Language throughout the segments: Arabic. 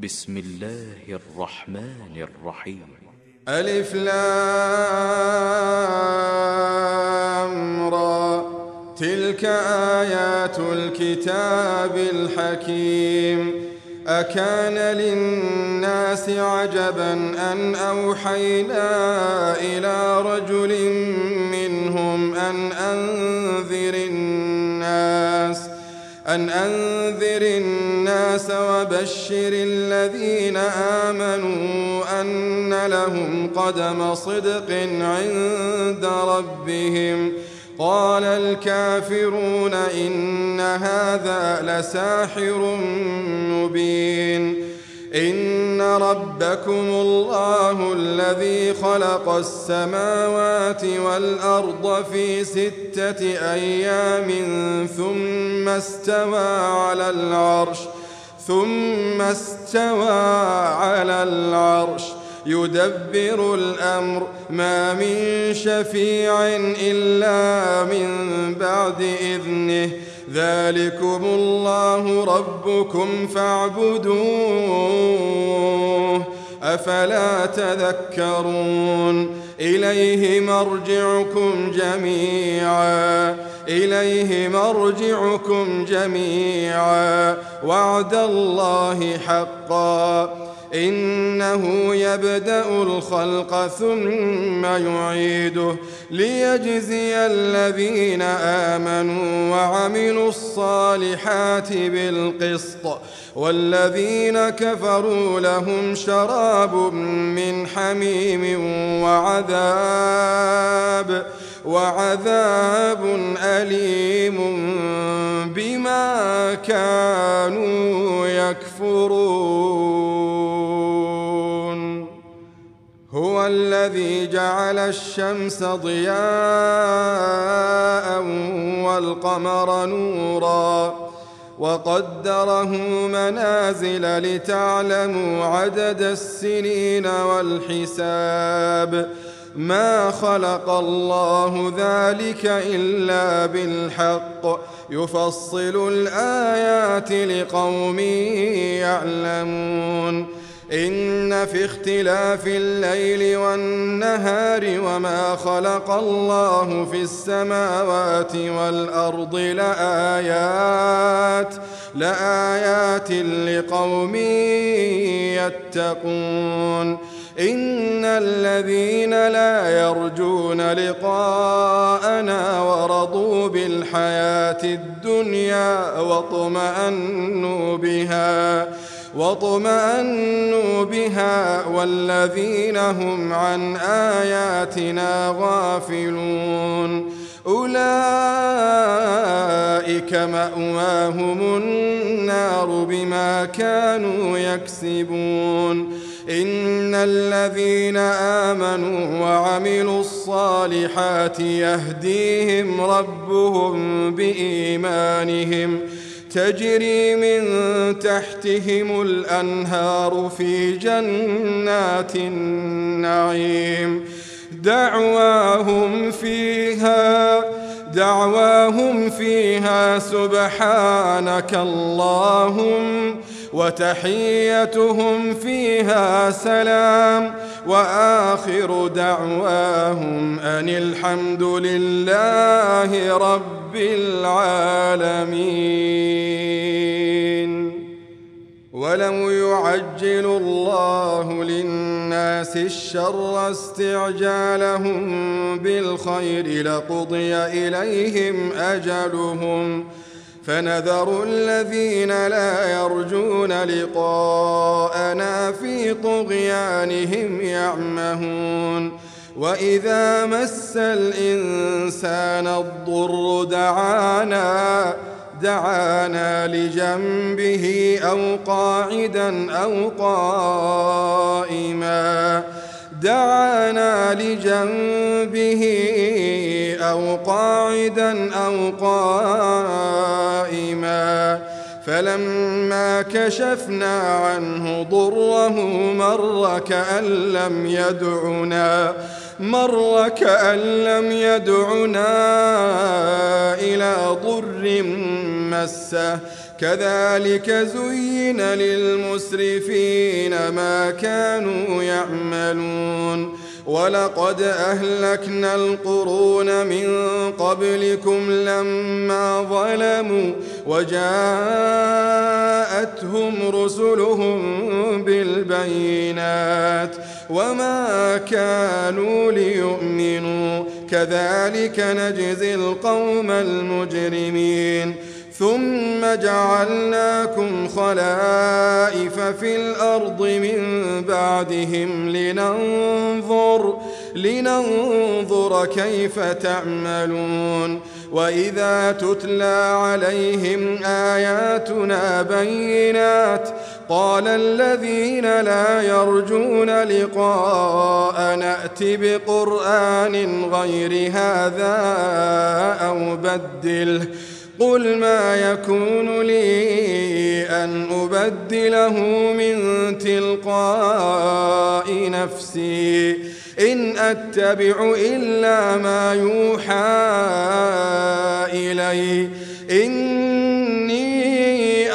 بسم الله الرحمن الرحيم. ألف لام را، تلك آيات الكتاب الحكيم. أكان للناس عجبا أن أوحينا إلى رجل منهم أن أنذر الناس وبشر الذين آمنوا أن لهم قدم صدق عند ربهم. قال الكافرون إن هذا لساحر مبين. إن ربكم الله الذي خلق السماوات والأرض في 6 أيام ثم استوى على العرش يدبر الأمر ما من شفيع إلا من بعد إذنه. ذلكم الله ربكم فاعبدوه أفلا تذكرون. إليه مرجعكم جميعا وعد الله حقا. إنه يبدأ الخلق ثم يعيده ليجزي الذين آمنوا وعملوا الصالحات بالقسط، والذين كفروا لهم شراب من حميم وعذاب أليم بما كانوا يكفرون. هو الذي جعل الشمس ضياء والقمر نورا وقدره منازل لتعلموا عدد السنين والحساب. ما خلق الله ذلك إلا بالحق يفصل الآيات لقوم يعلمون. إن في اختلاف الليل والنهار وما خلق الله في السماوات والأرض لآيات لقوم يتقون. إن الذين لا يرجون لقاءنا ورضوا بالحياة الدنيا واطمأنوا بها والذين هم عن آياتنا غافلون أولئك مأواهم النار بما كانوا يكسبون. إن الذين آمنوا وعملوا الصالحات يهديهم ربهم بإيمانهم تجري من تحتهم الأنهار في جنات النعيم. دعواهم فيها سبحانك اللهم وتحيتهم فيها سلام وآخر دعواهم أن الحمد لله رب العالمين. ولو يعجل الله للناس الشر استعجالهم بالخير لقضي إليهم أجلهم فنذر الذين لا يرجون لقاءنا في طغيانهم يعمهون. وإذا مس الإنسان الضر دعانا لجنبه أو قاعدا أو قائما فلما كشفنا عنه ضره مر كأن لم يدعنا إلى ضر مسه كذلك زين للمسرفين ما كانوا يعملون ولقد أهلكنا القرون من قبلكم لما ظلموا وجاءتهم رسلهم بالبينات وما كانوا ليؤمنوا كذلك نجزي القوم المجرمين ثم جعلناكم خلائف في الأرض من بعدهم لننظر كيف تعملون وإذا تتلى عليهم آياتنا بينات قال الذين لا يرجون لقاء نأت بقرآن غير هذا أو بدله قل ما يكون لي أن أبدله من تلقاء نفسي إن أتبع إلا ما يوحى إلي إني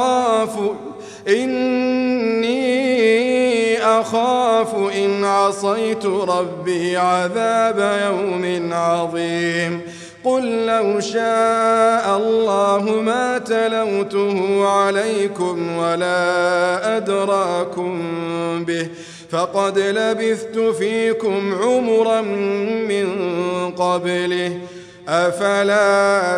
أخاف إن عصيت ربي عذاب يوم عظيم قل لو شاء الله ما تلوته عليكم ولا أدراكم به فقد لبثت فيكم عمرا من قبله أفلا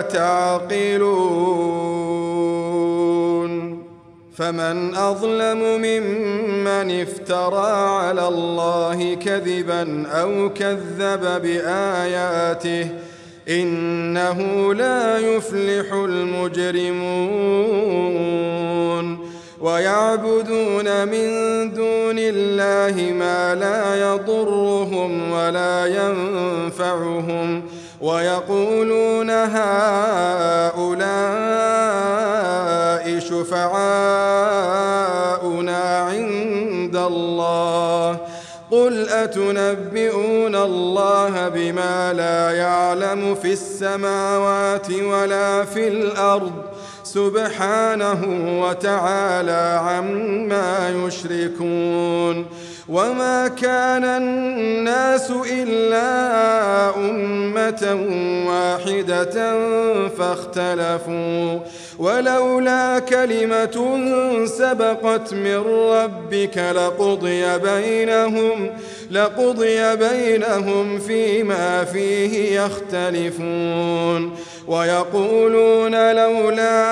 تعقلون فمن أظلم ممن افترى على الله كذبا أو كذب بآياته إنه لا يفلح المجرمون ويعبدون من دون الله ما لا يضرهم ولا ينفعهم ويقولون هؤلاء شفعاؤنا عند الله قل أتنبئون الله بما لا يعلم في السماوات ولا في الأرض سبحانه وتعالى عما يشركون وما كان الناس إلا أمة واحدة فاختلفوا ولولا كلمة سبقت من ربك لقضي بينهم فيما فيه يختلفون ويقولون لولا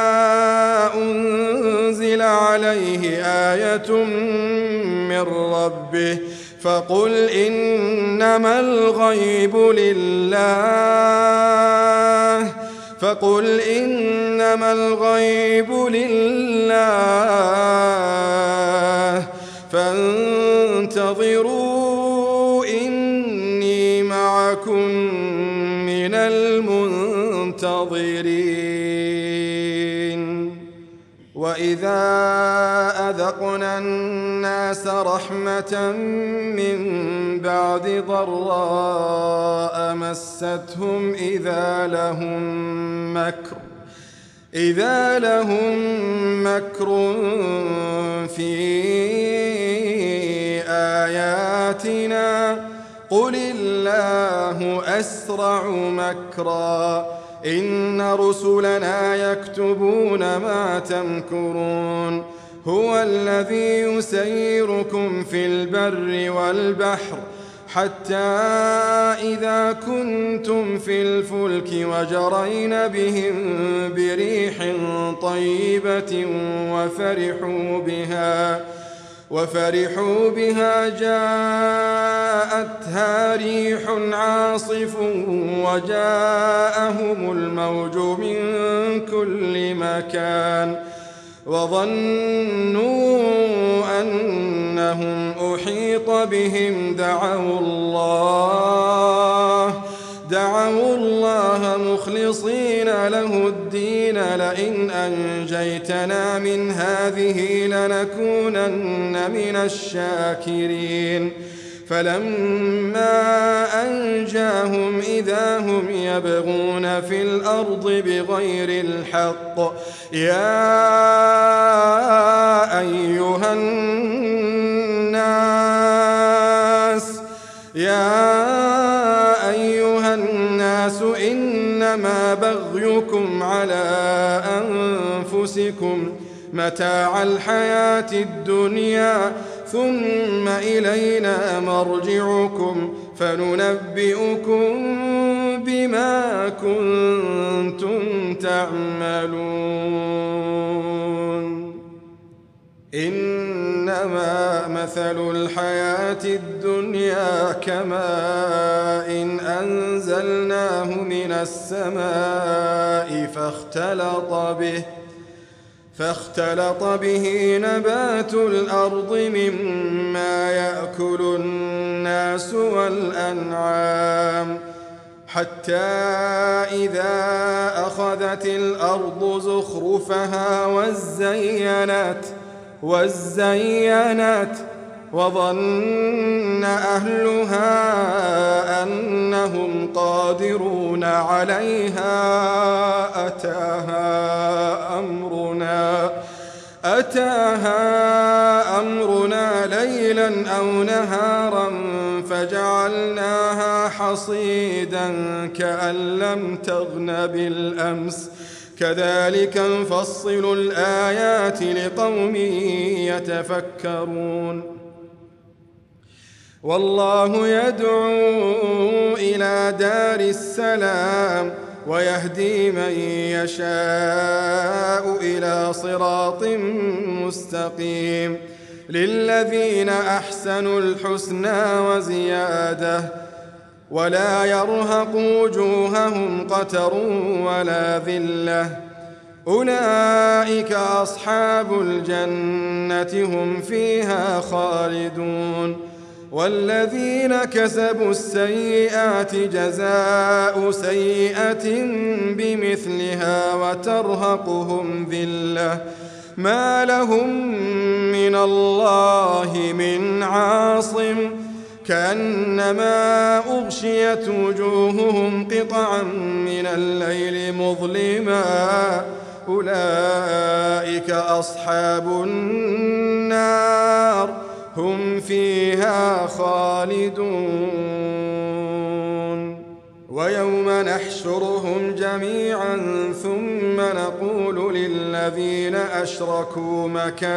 أنزل عليه آية من ربه فقل إنما الغيب لله فانتظروا إني معكم من المنتظرين وإذا أذقنا الناس رحمة من بعد ضراء مستهم إذا لهم مكر في آياتنا قل الله أسرع مكرا إن رسلنا يكتبون ما تمكرون هو الذي يسيركم في البر والبحر حتى إذا كنتم في الفلك وجرين بهم بريح طيبة وفرحوا بها جاءتها ريح عاصف وجاءهم الموج من كل مكان وظنوا أنهم أحيط بهم دعوا الله مخلصين له الدين لئن أنجيتنا من هذه لنكونن من الشاكرين فلما أنجاهم إذا هم يبغون في الأرض بغير الحق يا أيها الناس إنما بغيكم على أنفسكم متاع الحياة الدنيا ثم إلينا مرجعكم فننبئكم بما كنتم تعملون. إنما مثل الحياة الدنيا كماء أنزلناه من السماء فاختلط به نبات الأرض مما يأكل الناس والأنعام حتى إذا أخذت الأرض زخرفها وزينت وظن أهلها أنهم قادرون عليها أتاها أمرنا ليلا أو نهارا فجعلناها حصيدا كأن لم تغن بالأمس كذلك نفصل الآيات لقوم يتفكرون. والله يدعو إلى دار السلام ويهدي من يشاء إلى صراط مستقيم للذين أحسنوا الحسنى وزيادة ولا يرهق وجوههم قتر ولا ذلة أولئك أصحاب الجنة هم فيها خالدون. والذين كسبوا السيئات جزاء سيئة بمثلها وترهقهم ذلة ما لهم من الله من عاصم كأنما أغشيت وجوههم قطعا من الليل مظلما أولئك أصحاب النار هم فيها خالدون. ويوم نحشرهم جميعا ثم نقول للذين أشركوا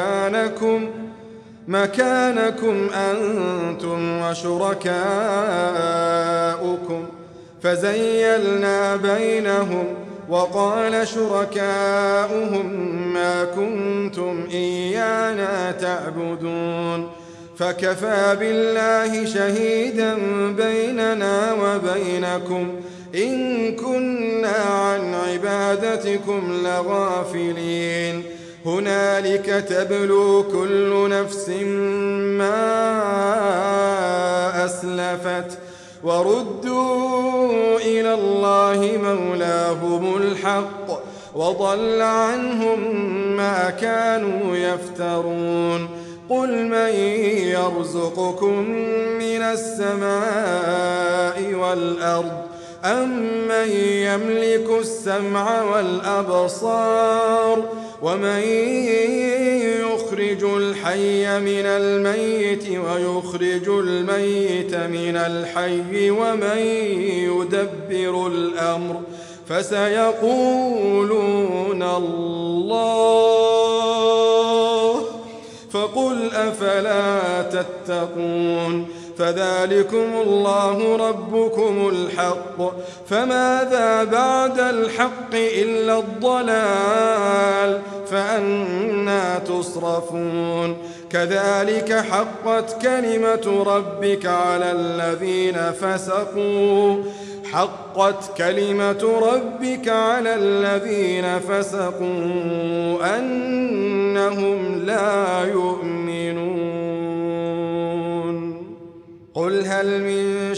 مكانكم أنتم وشركاؤكم فزيلنا بينهم وقال شركاؤهم ما كنتم إيانا تعبدون فكفى بالله شهيدا بيننا وبينكم إن كنا عن عبادتكم لغافلين. هنالك تبلو كل نفس ما أسلفت وردوا إلى الله مولاهم الحق وضل عنهم ما كانوا يفترون. قل من يرزقكم من السماء والأرض أمن يملك السمع والأبصار ومن يخرج الحي من الميت ويخرج الميت من الحي ومن يدبر الأمر فسيقولون الله فقل أفلا تتقون. فذلكم الله ربكم الحق فماذا بعد الحق إلا الضلال فأنى تصرفون. كذلك حقت كلمة ربك على الذين فسقوا أنهم لا يؤمنون. قل هل من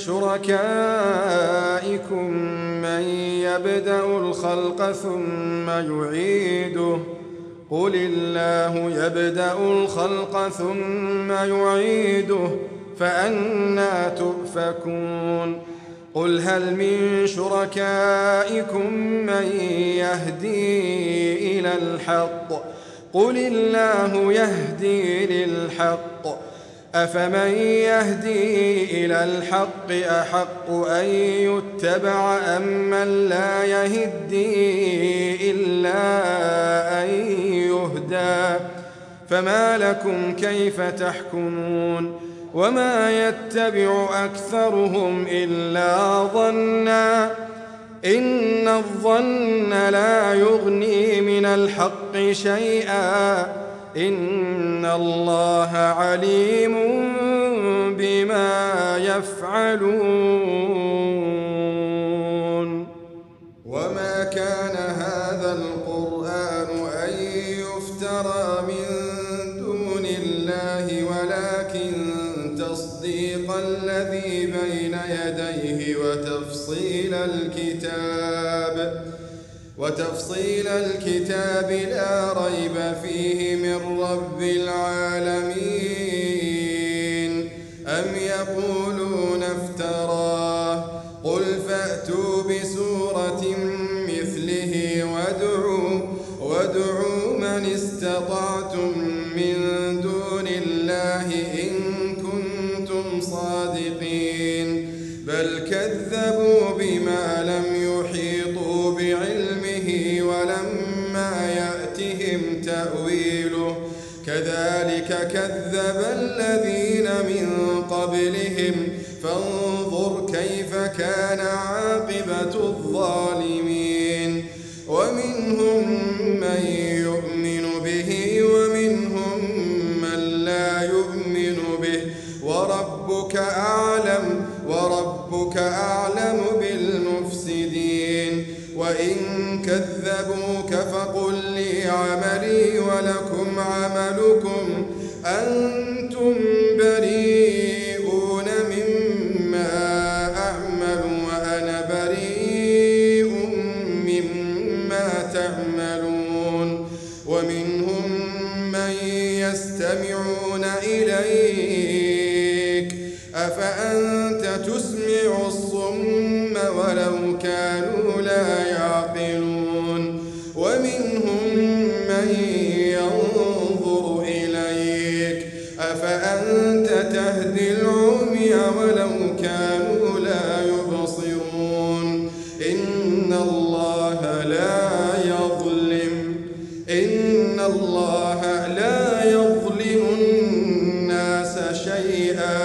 شركائكم من يبدأ الخلق ثم يعيده قل الله يبدأ الخلق ثم يعيده فأنى تؤفكون قل هل من شركائكم من يهدي إلى الحق قل الله يهدي للحق أفمن يهدي إلى الحق أحق أن يتبع أم من لا يهدي إلا أن يهدى فما لكم كيف تحكمون وما يتبع أكثرهم إلا ظنا إن الظن لا يغني من الحق شيئا إن الله عليم بما يفعلون وما كان هذا القرآن أن يفترى من دون الله ولكن تصديق الذي بين يديه وتفصيل الكتاب لا ريب فيه من رب العالمين أم يقولون افتراه قل فأتوا بسورة مثله وادعوا من استطعتم من دون الله إن كنتم صادقين بل كذبوا بما لم يحيطوا بعلمه ولما يأتهم تأويله كذلك كذب الذين من قبلهم فانظر كيف كان عاقبة الظالمين ومنهم من يؤمن به ومنهم من لا يؤمن به وربك أعلم بالمفسدين وإن كذبوك فقل لي عملي ولكم عملكم أنتم بريئون مما أعمل وأنا بريء مما تعملون ومنهم من يستمعون إليك أفأنت تسمع الصم ولو كانوا لا يعقلون ومنهم من ينظر إليك أفأنت تهدي العمي ولو كانوا لا يبصرون إن الله لا يظلم الناس شيئا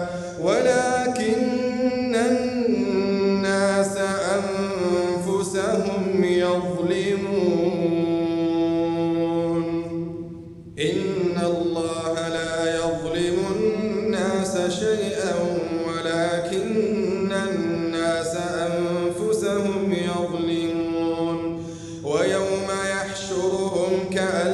ولكن الناس أنفسهم يظلمون إن الله لا يظلم الناس شيئا ولكن الناس أنفسهم يظلمون ويوم يحشرهم كأن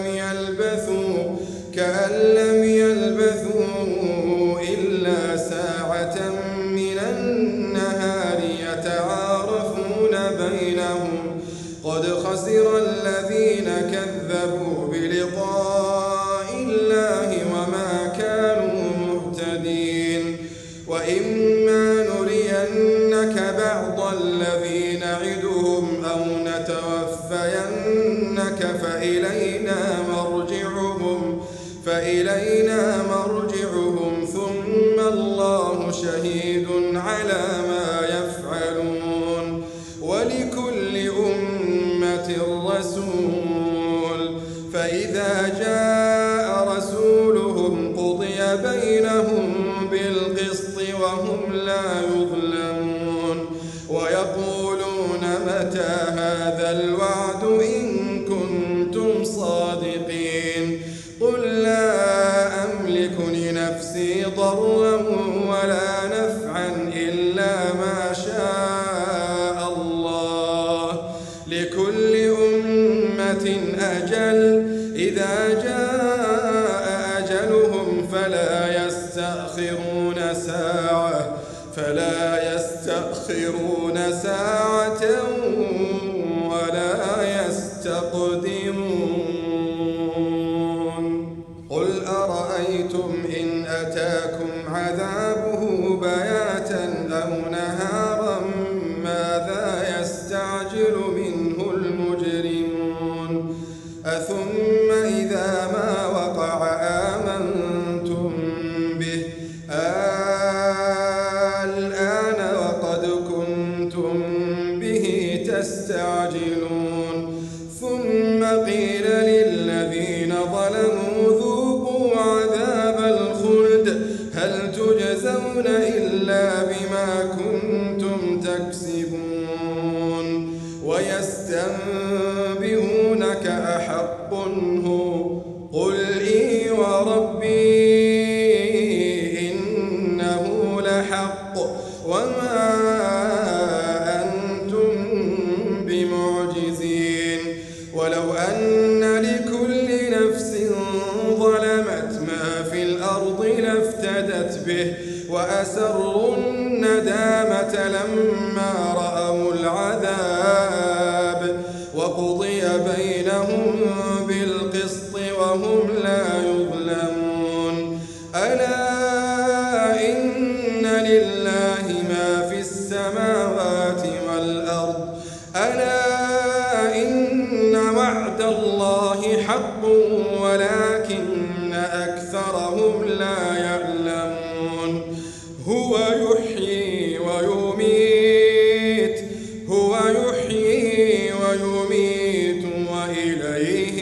لم يلبثوا إلا ساعة من النهار يتعارفون بينهم قد خسر الذين كذبوا بلقاء الله وما كانوا مهتدين وإما نرينك بعض الذي نعدهم أو نتوفينك فإلينا مرجعهم ثم الله شهيد على ما يفعلون ولكل أمة رسول فإذا جاء رسولهم قضي بينهم بالقسط وهم لا يظلمون ويقولون متى هذا الوعد إن كنتم صادقين قل لا أملك لنفسي ضرا ولا نفعا إلا ما شاء الله لكل أمة أجل إذا جاء أجلهم فلا يستأخرون ساعة ولا يستقدمون قل أرأيتم إن أتاكم عذابه بياتا أو نهارا ماذا يستعجل منه المجرمون أثم إذا ما وقع آمنتم به الآن وقد كنتم به تستعجلون ثم قيل للذين ظلموا ذوقوا عذاب الخلد هل تجزون إلا بما كنتم تكسبون ويستنبئونك أحق هو قل إي وربي إنه لحق وما أنتم بمعجزين ولو أن لكل نفس ظلمت ما في الأرض لافتدت به وأسروا الندامة لما رأوا العذاب وقضي بينهم بالقسط وهم لا يظلمون ألا إن لله ما في السماوات والأرض ألا إن وعد الله حق ولكن أكثرهم لا يعلمون هو يحيي ويميت وإليه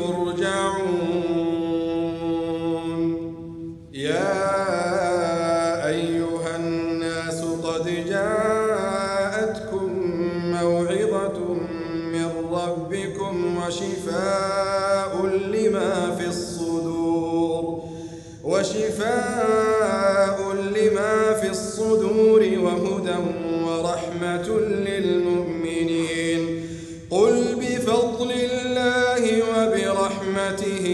ترجعون يا أيها الناس قد جاءتكم موعظة من ربكم وشفاء لما في الصدور وهدى ورحمة للمؤمنين قل بفضل الله وبرحمته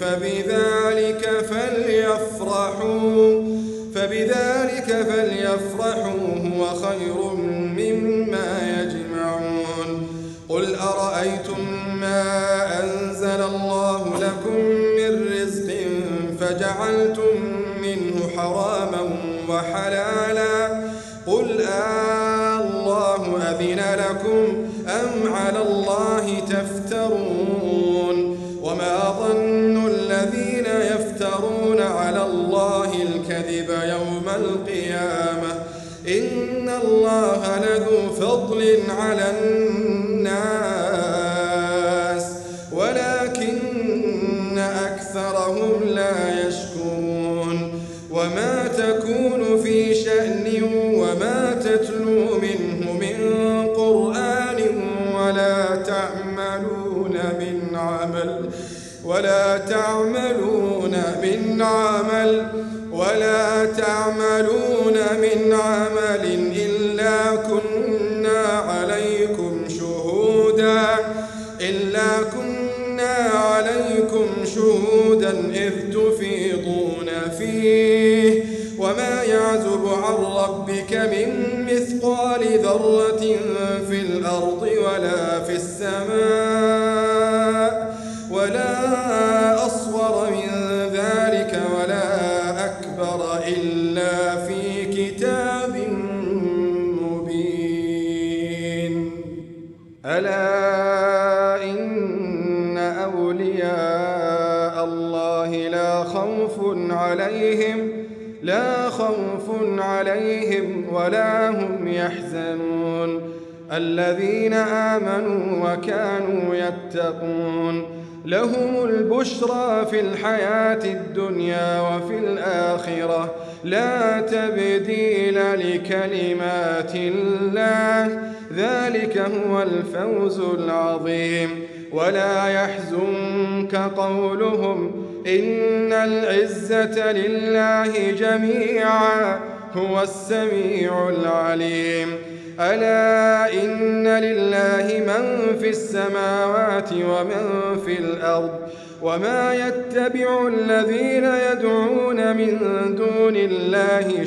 فبذلك فليفرحوا هو خير مما يجمعون قل أرأيتم ما أنزل الله لكم من رزق فجعلتم منه حراما وحلالا قل الله أذن لكم أم على الله تفترون وما ظن الذين يفترون على الله الكذب يوم القيامة إن الله لذو فضل على الناس ولكن أكثرهم لا يشكرون وما تكون في شأن وما تتلو منه من قرآن ولا تعملون من عمل إلا كنا عليكم شهودا إذ تفيضون فيه وما يعزب عن ربك من مثقال ذرة في الأرض ولا في السماء ولا أصغر من ذلك ولا أكبر إلا في كتاب مبين ألا إن أولياء الله لا خوف عليهم ولا هم يحزنون الذين آمنوا وكانوا يتقون لهم البشرى في الحياة الدنيا وفي الآخرة لا تبديل لكلمات الله ذلك هو الفوز العظيم ولا يحزنك قولهم إن العزة لله جميعا هو السميع العليم ألا إن لله من في السماوات ومن في الأرض وما يتبع الذين يدعون من دون الله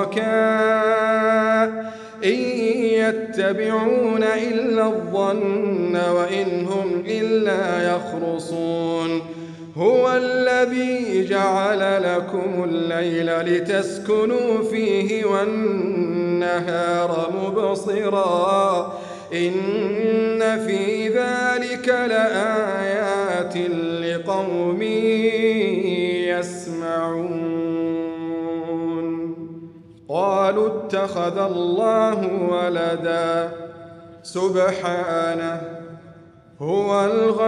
شركاء إن يتبعون إلا الظن وإن هم إلا يخرصون هو الذي جعل لكم الليل لتسكنوا فيه والنهار مبصرا إن في ذلك لآيات لقوم يسمعون. قالوا اتخذ الله ولدا سبحانه هو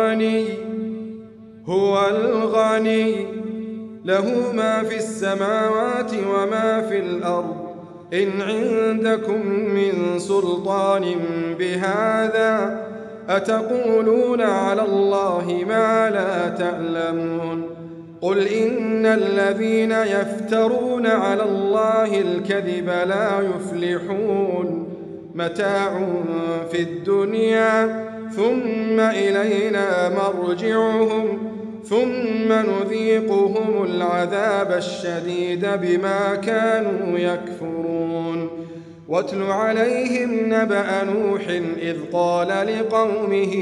الغني له ما في السماوات وما في الأرض إن عندكم من سلطان بهذا أتقولون على الله ما لا تعلمون. قل إن الذين يفترون على الله الكذب لا يفلحون متاع في الدنيا ثم إلينا مرجعهم ثم نذيقهم العذاب الشديد بما كانوا يكفرون. واتل عليهم نبأ نوح إذ قال لقومه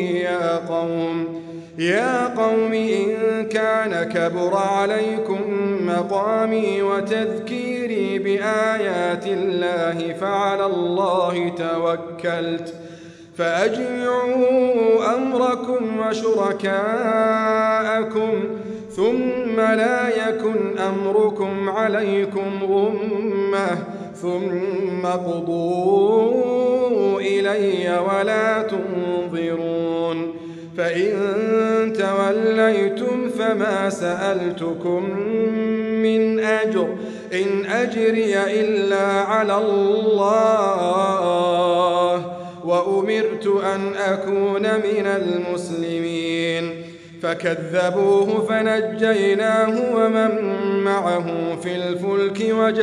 يا قوم إن كان كبر عليكم مقامي وتذكيري بآيات الله فعلى الله توكلت فأجمعوا أمركم وشركاءكم ثم لا يكن أمركم عليكم غمة ثم اقضوا إلي ولا تنظرون. فإن توليتم فما سألتكم من أجر إن أجري إلا على الله وأمرت أن أكون من المسلمين. فكذبوه فنجيناه ومن معه في الفلك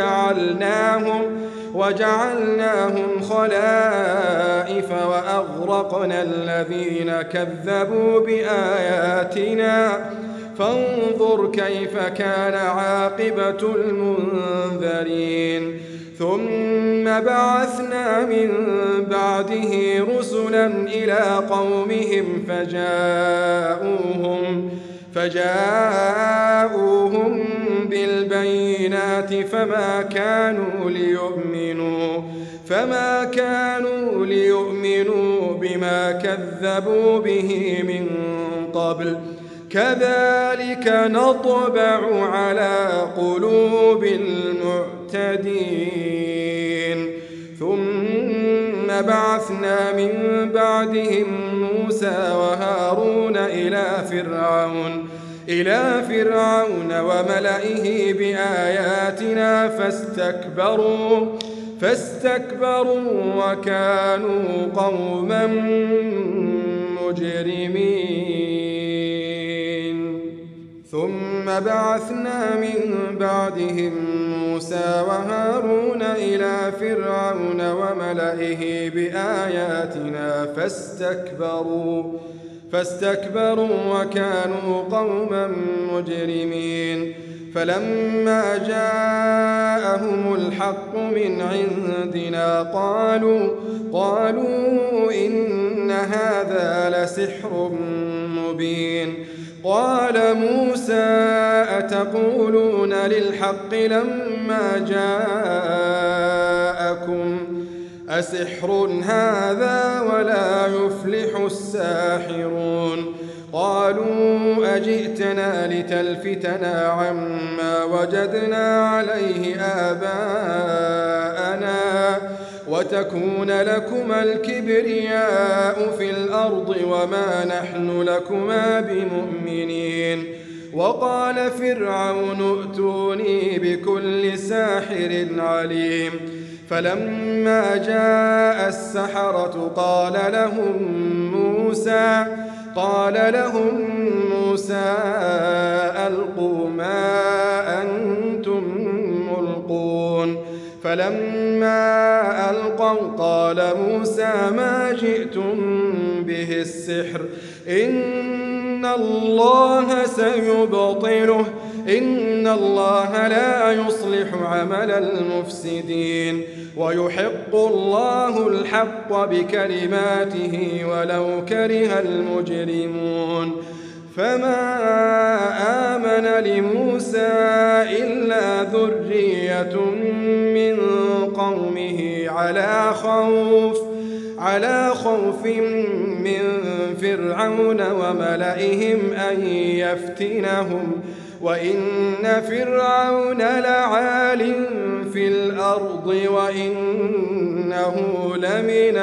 وجعلناهم خلائف وأغرقنا الذين كذبوا بآياتنا فانظر كيف كان عاقبة المنذرين. ثم بعثنا من بعده رسلا إلى قومهم فجاءوهم بالبينات فما كانوا ليؤمنوا بما كذبوا به من قبل كذلك نطبع على قلوب المعتدين. ثم بعثنا من بعدهم موسى وهارون إلى فرعون وملئه بآياتنا فاستكبروا وكانوا قوما مجرمين. ثم بعثنا من بعدهم موسى وهارون إلى فرعون وملئه بآياتنا فاستكبروا وكانوا قوما مجرمين. فلما جاءهم الحق من عندنا قالوا إن هذا لسحر مبين. قال موسى أتقولون للحق لما جاءكم أسحر هذا ولا يفلح الساحرون. قالوا أجئتنا لتلفتنا عما وجدنا عليه آباءنا وتكون لكما الكبرياء في الأرض وما نحن لكما بمؤمنين. وقال فرعون ائتوني بكل ساحر عليم. فلما جاء السحرة قال لهم موسى ألقوا ما أنتم ملقون. فلما ألقوا قال موسى ما جئتم به السحر إن الله سيبطله إن الله لا يصلح عمل المفسدين ويحق الله الحق بكلماته ولو كره المجرمون. فما آمن لموسى إلا ذرية من قومه على خوف من فرعون وملئهم أن يفتنهم وإن فرعون لعال في الأرض وإنه لمن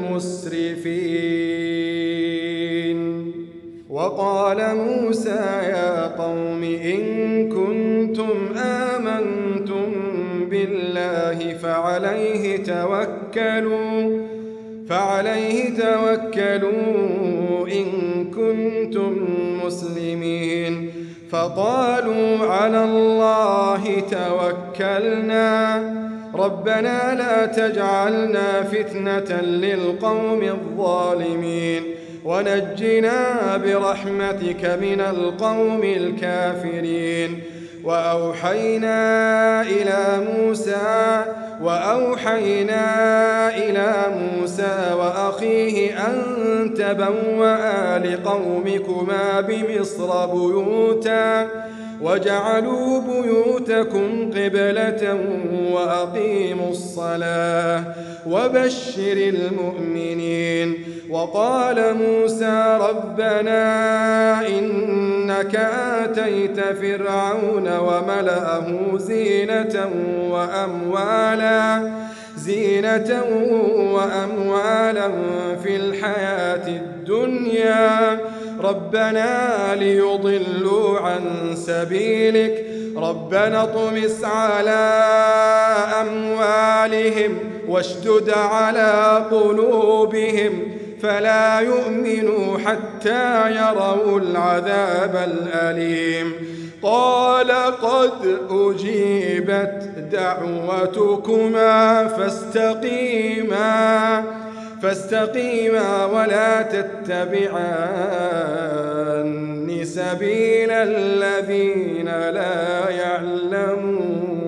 المسرفين. وقال موسى يا قوم إن كنتم آمنتم بالله فعليه توكلوا إن كنتم مسلمين. فقالوا على الله توكلنا ربنا لا تجعلنا فتنة للقوم الظالمين ونجنا برحمتك من القوم الكافرين. وأوحينا إلى موسى وأخيه أن تبوأ لقومكما بمصر بيوتا وجعلوا بيوتكم قبلة وأقيموا الصلاة وبشر المؤمنين. وقال موسى ربنا إنك آتيت فرعون وملأه زينة وأموالا في الحياة الدنيا ربنا ليضلوا عن سبيلك ربنا اطمس على أموالهم واشدد على قلوبهم فلا يؤمنوا حتى يروا العذاب الأليم. قال قد أجيبت دعوتكما فاستقيما ولا تتبعان سبيل الذين لا يعلمون.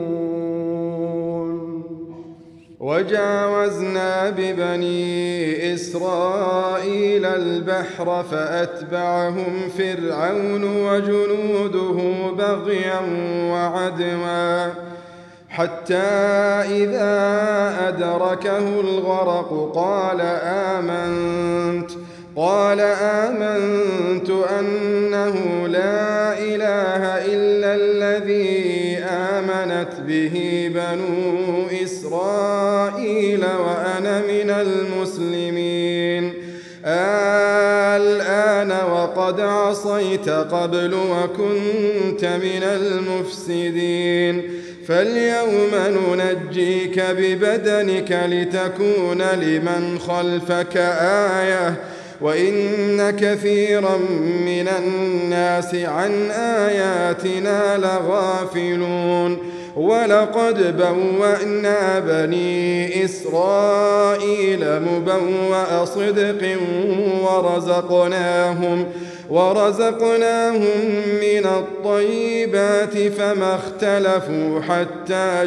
وجاوزنا ببني إسرائيل البحر فأتبعهم فرعون وجنوده بغيا وعدوا حتى إذا أدركه الغرق قال آمنت أنه لا إله إلا الذي آمنت به بنو إسرائيل وأنا من المسلمين. الآن وقد عصيت قبل وكنت من المفسدين فاليوم ننجيك ببدنك لتكون لمن خلفك آية وإن كثيرا من الناس عن آياتنا لغافلون. ولقد بوأنا بني إسرائيل مبوأ صدق ورزقناهم من الطيبات فما اختلفوا حتى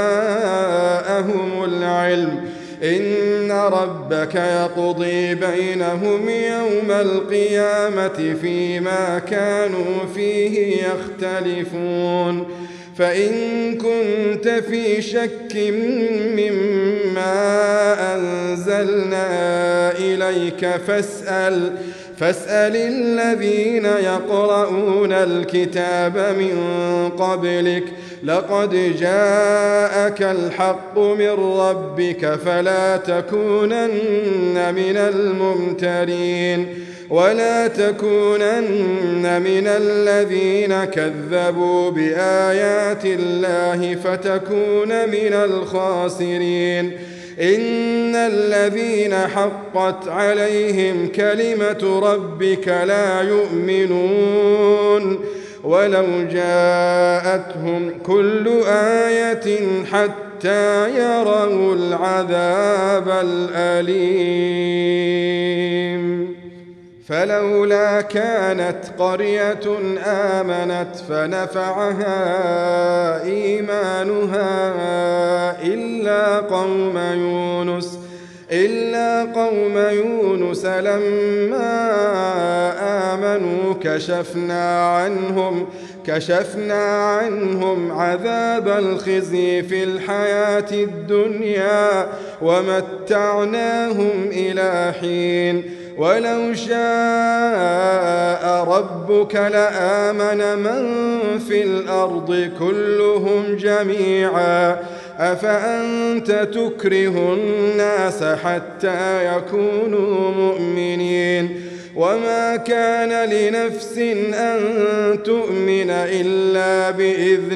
جاءهم العلم إن ربك يقضي بينهم يوم القيامة فيما كانوا فيه يختلفون. فإن كنت في شك مما أنزلنا إليك فاسأل الذين يقرؤون الكتاب من قبلك لقد جاءك الحق من ربك فلا تكونن من الممترين ولا تكونن من الذين كذبوا بآيات الله فتكون من الخاسرين. إن الذين حقت عليهم كلمة ربك لا يؤمنون ولو جاءتهم كل آية حتى يروا العذاب الأليم. فلولا كانت قرية آمنت فنفعها إيمانها إلا قوم يونس لما آمنوا كشفنا عنهم عذاب الخزي في الحياة الدنيا ومتعناهم إلى حين ولو شاء ربك لآمن من في الأرض كلهم جميعا أفأنت تكره الناس حتى يكونوا مؤمنين وما كان لنفس أن تؤمن إلا بإذن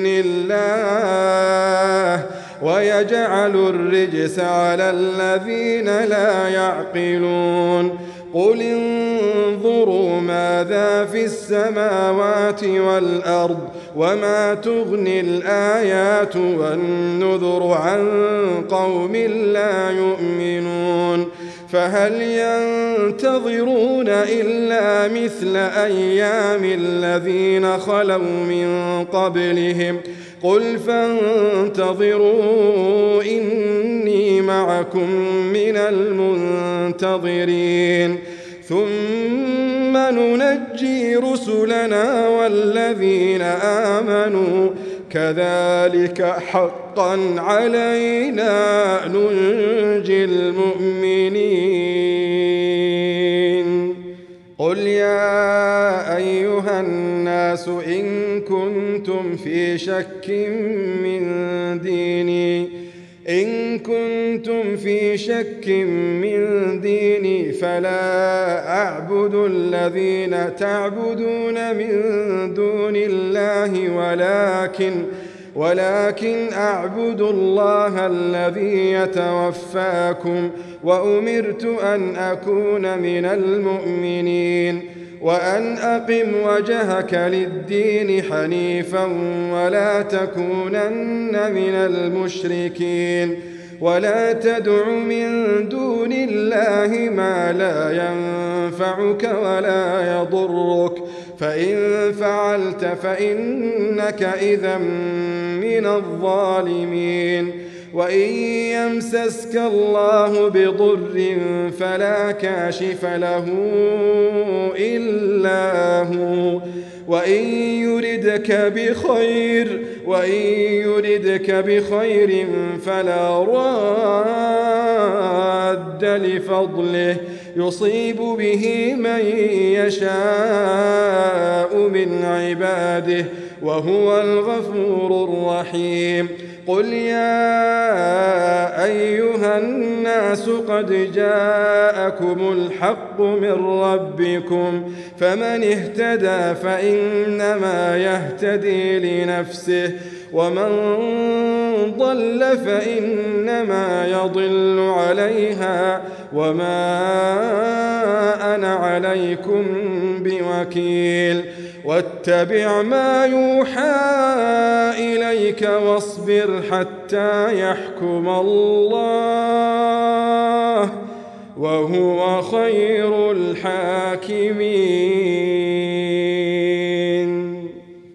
الله ويجعل الرجس على الذين لا يعقلون قل انظروا ماذا في السماوات والأرض وما تغني الآيات والنذر عن قوم لا يؤمنون فهل ينتظرون إلا مثل أيام الذين خلوا من قبلهم قل فانتظروا إني معكم من المنتظرين ثم ننجي رسلنا والذين آمنوا كذلك حقا علينا ننجي المؤمنين قل يا أيها الناس إن كنتم في شك من ديني فلا أعبد الذين تعبدون من دون الله ولكن أعبد الله الذي يتوفاكم وأمرت أن أكون من المؤمنين وأن أقم وجهك للدين حنيفا ولا تكونن من المشركين ولا تدع من دون الله ما لا ينفعك ولا يضرك فإن فعلت فإنك إذا من الظالمين وإن يمسسك الله بضر فلا كاشف له إلا هو وإن يردك بخير فلا راد لفضله يصيب به من يشاء من عباده وهو الغفور الرحيم قل يا أيها الناس قد جاءكم الحق من ربكم فمن اهتدى فإنما يهتدي لنفسه ومن ضل فإنما يضل عليها وما أنا عليكم بوكيل واتبع ما يوحى إليك واصبر حتى يحكم الله وهو خير الحاكمين.